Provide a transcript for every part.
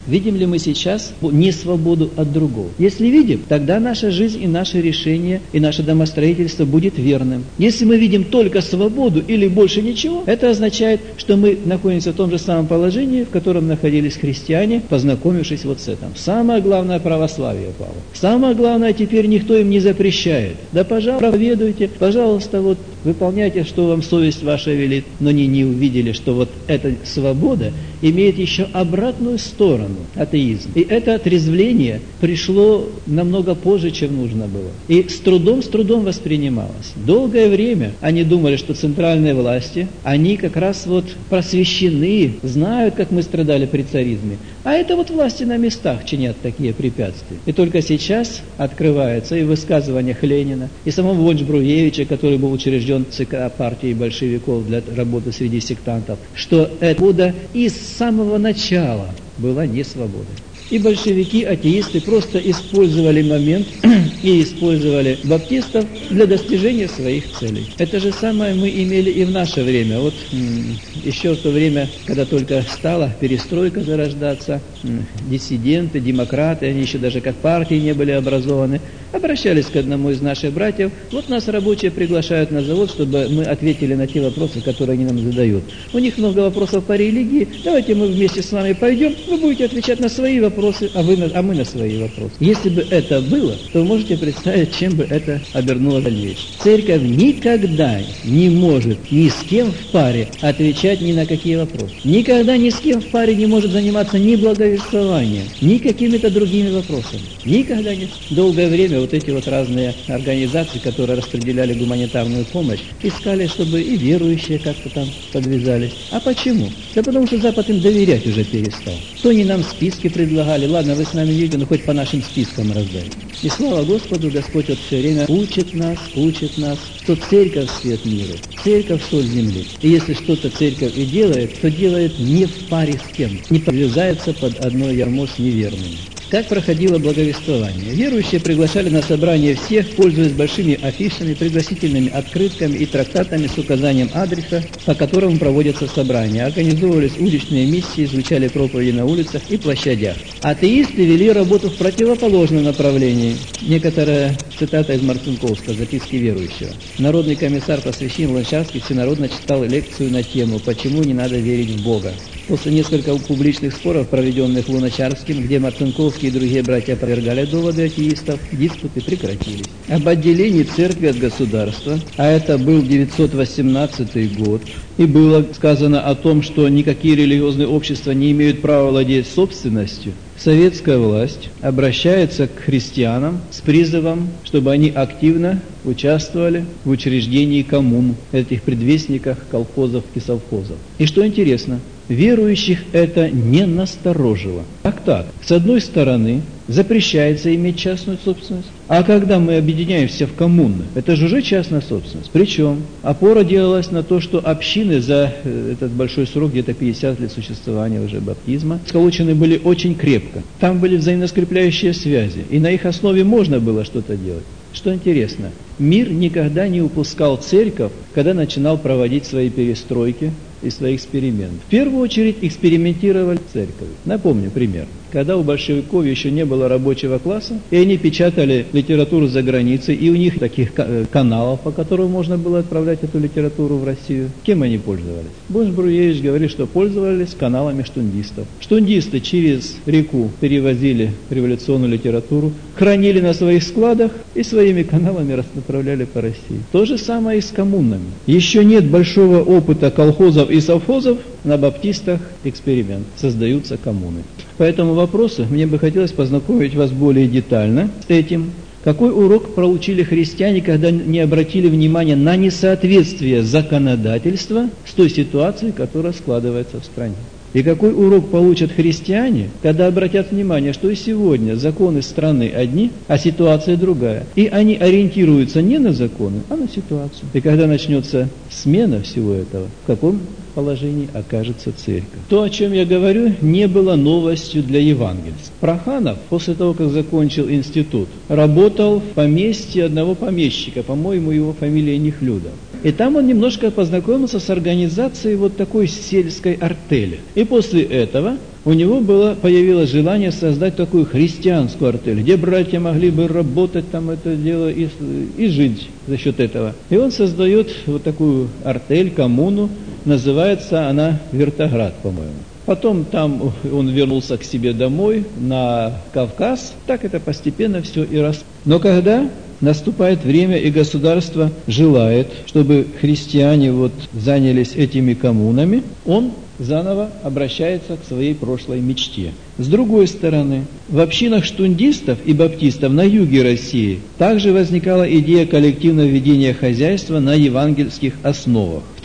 Видим ли мы сейчас не свободу от другого? Если видим, тогда наша жизнь и наши решения, и наше домостроительство будет верным. Если мы видим только свободу или больше ничего, это означает, что мы находимся в том же самом положении, в котором находились христиане, познакомившись вот с этим. Самое главное — православие пало. Самое главное, теперь никто им не запрещает. Да, пожалуйста, проповедуйте, пожалуйста, вот выполняйте, что вам совесть ваша велит, но они не увидели, что вот эта свобода имеет еще обратную сторону, атеизм. И это отрезвление пришло намного позже, чем нужно было. И с трудом воспринималось. Долгое время они думали, что центральные власти, они как раз вот просвещены, знают, как мы страдали при царизме. А это вот власти на местах чинят такие препятствия. И только сейчас открывается и в высказываниях Ленина, и самого Вождь-Бруевича, который был учрежден ЦК партии большевиков для работы среди сектантов, что эта свобода и с самого начала была не свободой. И большевики, атеисты просто использовали момент и использовали баптистов для достижения своих целей. Это же самое мы имели и в наше время. Вот еще в то время, когда только стала перестройка зарождаться, диссиденты, демократы, они еще даже как партии не были образованы, обращались к одному из наших братьев: вот нас рабочие приглашают на завод, чтобы мы ответили на те вопросы, которые они нам задают. У них много вопросов по религии, давайте мы вместе с вами пойдем, вы будете отвечать на свои вопросы, а мы на свои вопросы. Если бы это было, то вы можете представить, чем бы это обернуло дальше. Церковь никогда не может ни с кем в паре отвечать ни на какие вопросы. Никогда ни с кем в паре не может заниматься ни благовествованием, ни какими-то другими вопросами. Никогда не. Долгое время вот эти вот разные организации, которые распределяли гуманитарную помощь, искали, чтобы и верующие как-то там подвязались. А почему? Да потому что Запад им доверять уже перестал. То они нам списки предлагали: ладно, вы с нами едете, но хоть по нашим спискам раздайте. И слава Господу, Господь вот все время учит нас, что церковь — свет мира, церковь — соль земли. И если что-то церковь и делает, то делает не в паре с кем, не подвязается под одно ярмо с неверными. Как проходило благовествование? Верующие приглашали на собрание всех, пользуясь большими афишами, пригласительными открытками и трактатами с указанием адреса, по которому проводятся собрания. Организовывались уличные миссии, звучали проповеди на улицах и площадях. Атеисты вели работу в противоположном направлении. Некоторая цитата из Марцинковского, записки верующего. Народный комиссар просвещения Луначарский всенародно читал лекцию на тему «Почему не надо верить в Бога?». После нескольких публичных споров, проведенных Луначарским, где Марцинковский и другие братья опровергали доводы атеистов, диспуты прекратились. Об отделении церкви от государства, а это был 918 год, и было сказано о том, что никакие религиозные общества не имеют права владеть собственностью, советская власть обращается к христианам с призывом, чтобы они активно участвовали в учреждении коммун, этих предвестниках колхозов и совхозов. И что интересно, верующих это не насторожило. Как так? С одной стороны, запрещается иметь частную собственность, а когда мы объединяемся в коммуны, это же уже частная собственность. Причем опора делалась на то, что общины за этот большой срок, где-то 50 лет существования уже баптизма, сколочены были очень крепко. Там были взаимоскрепляющие связи, и на их основе можно было что-то делать. Что интересно, мир никогда не упускал церковь, когда начинал проводить свои перестройки и свои эксперименты. В первую очередь экспериментировали церковь. Напомню пример. Когда у большевиков еще не было рабочего класса, и они печатали литературу за границей, и у них таких каналов, по которым можно было отправлять эту литературу в Россию, кем они пользовались? Вождь-Бруевич говорит, что пользовались каналами штундистов. Штундисты через реку перевозили революционную литературу, хранили на своих складах и своими каналами направляли по России. То же самое и с коммунами. Еще нет большого опыта колхозов и совхозов, на баптистах эксперимент. Создаются коммуны. По этому вопросу мне бы хотелось познакомить вас более детально с этим. Какой урок получили христиане, когда не обратили внимания на несоответствие законодательства с той ситуацией, которая складывается в стране? И какой урок получат христиане, когда обратят внимание, что и сегодня законы страны одни, а ситуация другая. И они ориентируются не на законы, а на ситуацию. И когда начнется смена всего этого, в каком положении окажется церковь? То, о чем я говорю, не было новостью для евангельств. Проханов, после того, как закончил институт, работал в поместье одного помещика, по-моему, его фамилия Нехлюдов. И там он немножко познакомился с организацией вот такой сельской артели. И после этого у него появилось желание создать такую христианскую артель, где братья могли бы работать там это дело и жить за счет этого. И он создает вот такую артель, коммуну, называется она Вертоград, по-моему. Потом там он вернулся к себе домой, на Кавказ. Так это постепенно все и росло. Но когда наступает время, и государство желает, чтобы христиане занялись этими коммунами, он заново обращается к своей прошлой мечте. С другой стороны, в общинах штундистов и баптистов на юге России также возникала идея коллективного ведения хозяйства на евангельских основах. В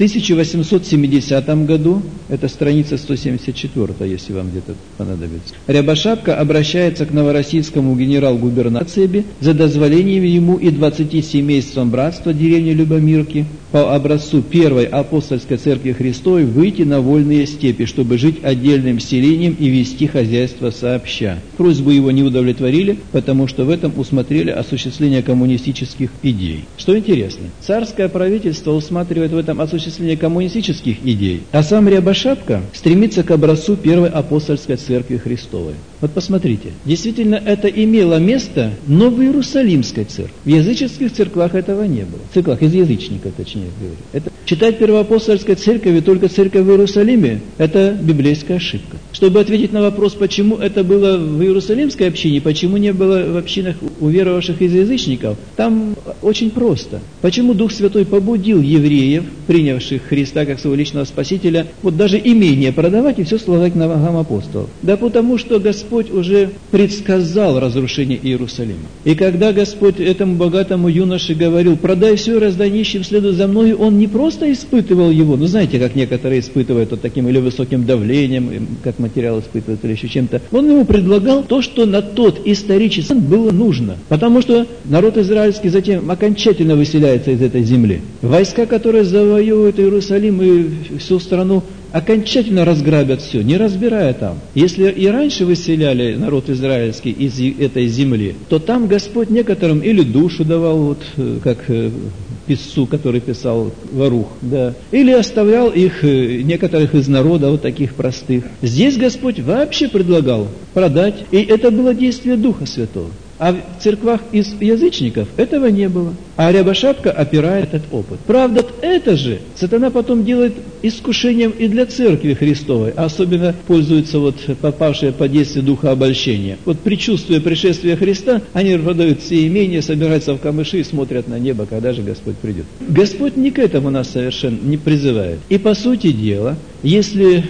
1870 году, это страница 174, если вам где-то понадобится, Рябошапка обращается к новороссийскому генерал-губернатору за дозволением ему и 20 семействам братства деревни Любомирки по образцу Первой апостольской церкви Христовой выйти на вольные степи, чтобы жить отдельным селением и вести хозяйство сообща. Просьбу его не удовлетворили, потому что в этом усмотрели осуществление коммунистических идей. Что интересно, царское правительство усматривает в этом осуществление коммунистических идей, а сам Рябошапка стремится к образцу Первой апостольской церкви Христовой. Вот посмотрите, действительно это имело место, но в Иерусалимской церкви. В языческих церквах этого не было. В церквах из язычников, точнее говоря. Это читать Первоапостольской церковь и только церковь в Иерусалиме – это библейская ошибка. Чтобы ответить на вопрос, почему это было в Иерусалимской общине, почему не было в общинах уверовавших из язычников, там очень просто. Почему Дух Святой побудил евреев, принявших Христа как своего личного Спасителя, даже имение продавать и все слагать к ногам апостолов? Да потому что Господь уже предсказал разрушение Иерусалима. И когда Господь этому богатому юноше говорил: продай все, раздай нищим, следуй за мной, он не просто испытывал его, знаете, как некоторые испытывают таким или высоким давлением, как материал испытывают, или еще чем-то. Он ему предлагал то, что на тот исторический момент было нужно. Потому что народ израильский затем окончательно выселяется из этой земли. Войска, которые завоевывают Иерусалим и всю страну, окончательно разграбят все, не разбирая там. Если и раньше выселяли народ израильский из этой земли, то там Господь некоторым или душу давал, как писцу, который писал Варух, да, или оставлял их, некоторых из народа, таких простых. Здесь Господь вообще предлагал продать, и это было действие Духа Святого. А в церквах из язычников этого не было. А Рябошапка опирает этот опыт. Правда, это же сатана потом делает искушением и для церкви Христовой, а особенно пользуются попавшие под действие духа обольщения. Предчувствуя пришествия Христа, они продают все имения, собираются в камыши и смотрят на небо, когда же Господь придет. Господь не к этому нас совершенно не призывает. И по сути дела, если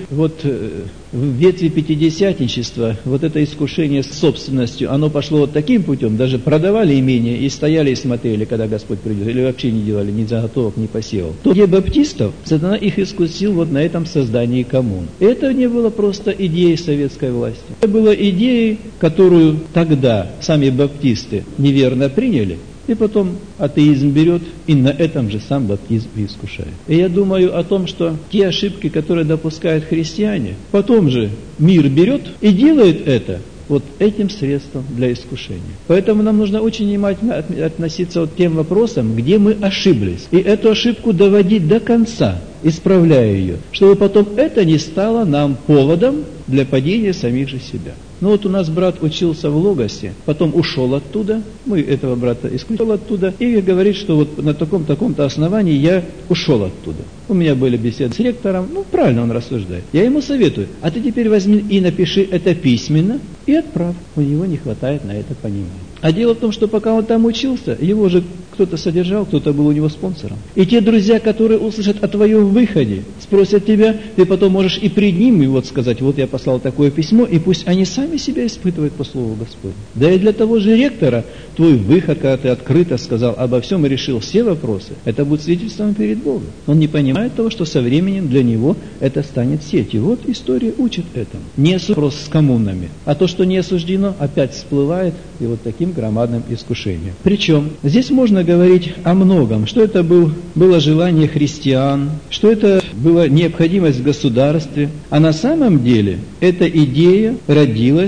в ветви пятидесятничества это искушение с собственностью, оно пошло таким путем, даже продавали имения и стояли и смотрели, когда Господь придет, или вообще не делали ни заготовок, ни посевов. То где баптистов, сатана их искусил на этом создании коммун. Это не было просто идеей советской власти. Это была идеей, которую тогда сами баптисты неверно приняли, и потом атеизм берет и на этом же сам баптизм и искушает. И я думаю о том, что те ошибки, которые допускают христиане, потом же мир берет и делает это этим средством для искушения. Поэтому нам нужно очень внимательно относиться к тем вопросам, где мы ошиблись. И эту ошибку доводить до конца, исправляя ее, чтобы потом это не стало нам поводом для падения самих же себя. У нас брат учился в Логосе, потом ушел оттуда, мы этого брата исключили оттуда, и говорит, что на таком-то основании я ушел оттуда. У меня были беседы с ректором, правильно он рассуждает. Я ему советую, а ты теперь возьми и напиши это письменно и отправь. У него не хватает на это понимания. А дело в том, что пока он там учился, его же кто-то содержал, кто-то был у него спонсором. И те друзья, которые услышат о твоем выходе, спросят тебя, ты потом можешь и пред ними сказать: я послал такое письмо, и пусть они сами себя испытывают по слову Господню. Да и для того же ректора твой выход, когда ты открыто сказал обо всем и решил все вопросы, это будет свидетельством перед Богом. Он не понимает того, что со временем для него это станет сетью. История учит этому. Не вопрос с коммунами, а то, что не осуждено, опять всплывает и таким громадным искушением. Причем здесь можно говорить о многом, что это было желание христиан, что это была необходимость в государстве, а на самом деле эта идея родилась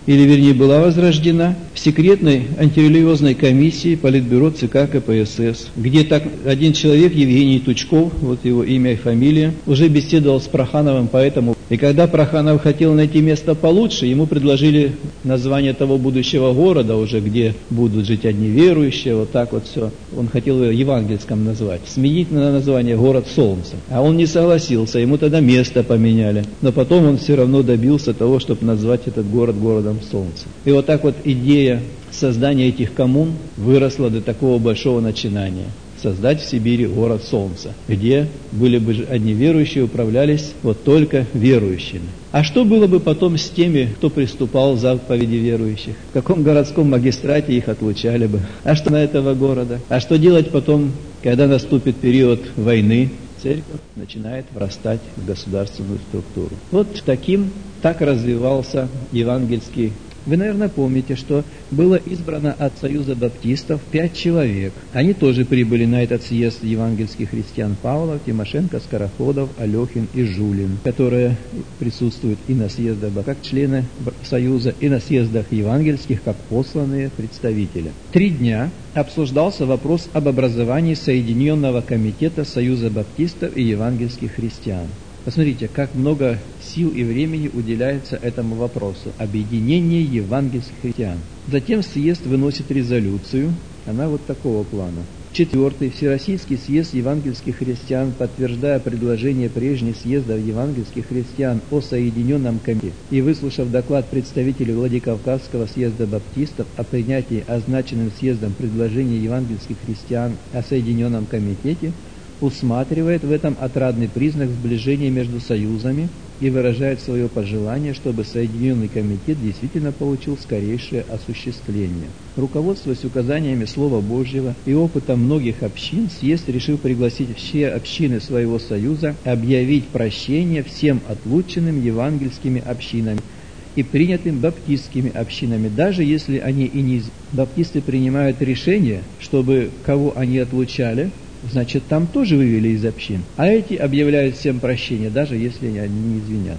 или вернее была возрождена в секретной антирелигиозной комиссии Политбюро ЦК КПСС, где так один человек, Евгений Тучков, вот его имя и фамилия, уже беседовал с Прохановым по этому. И когда Проханов хотел найти место получше, ему предложили название того будущего города уже, где будут жить одни верующие, вот так вот все. Он хотел его евангельском назвать, сменить на название «Город Солнца». А он не согласился, ему тогда место поменяли. Но потом он все равно добился того, чтобы назвать этот город городом Солнца. И вот так вот идея создания этих коммун выросла до такого большого начинания. Создать в Сибири город Солнца, где были бы одни верующие, управлялись вот только верующими. А что было бы потом с теми, кто приступал к заповеди верующих? В каком городском магистрате их отлучали бы? А что на этого города? А что делать потом, когда наступит период войны? Церковь начинает врастать в государственную структуру. Вот так развивался евангельский. Вы, наверное, помните, что было избрано от Союза баптистов 5 человек. Они тоже прибыли на этот съезд евангельских христиан: Павлов, Тимошенко, Скороходов, Алехин и Жулин, которые присутствуют и на съездах как члены Союза, и на съездах евангельских как посланные представители. 3 дня обсуждался вопрос об образовании Соединенного комитета Союза баптистов и евангельских христиан. Посмотрите, как много сил и времени уделяется этому вопросу – объединение евангельских христиан. Затем съезд выносит резолюцию, она вот такого плана. 4-й Всероссийский съезд евангельских христиан, подтверждая предложение прежних съездов евангельских христиан о Соединенном комитете и выслушав доклад представителей Владикавказского съезда баптистов о принятии означенным съездом предложения евангельских христиан о Соединенном комитете, усматривает в этом отрадный признак сближения между союзами и выражает свое пожелание, чтобы Соединенный комитет действительно получил скорейшее осуществление. Руководствуясь указаниями Слова Божьего и опытом многих общин, съезд решил пригласить все общины своего союза объявить прощение всем отлученным евангельскими общинами и принятым баптистскими общинами, даже если они и не... Баптисты принимают решение, чтобы кого они отлучали, значит, там тоже вывели из общин. А эти объявляют всем прощение, даже если они не извинят.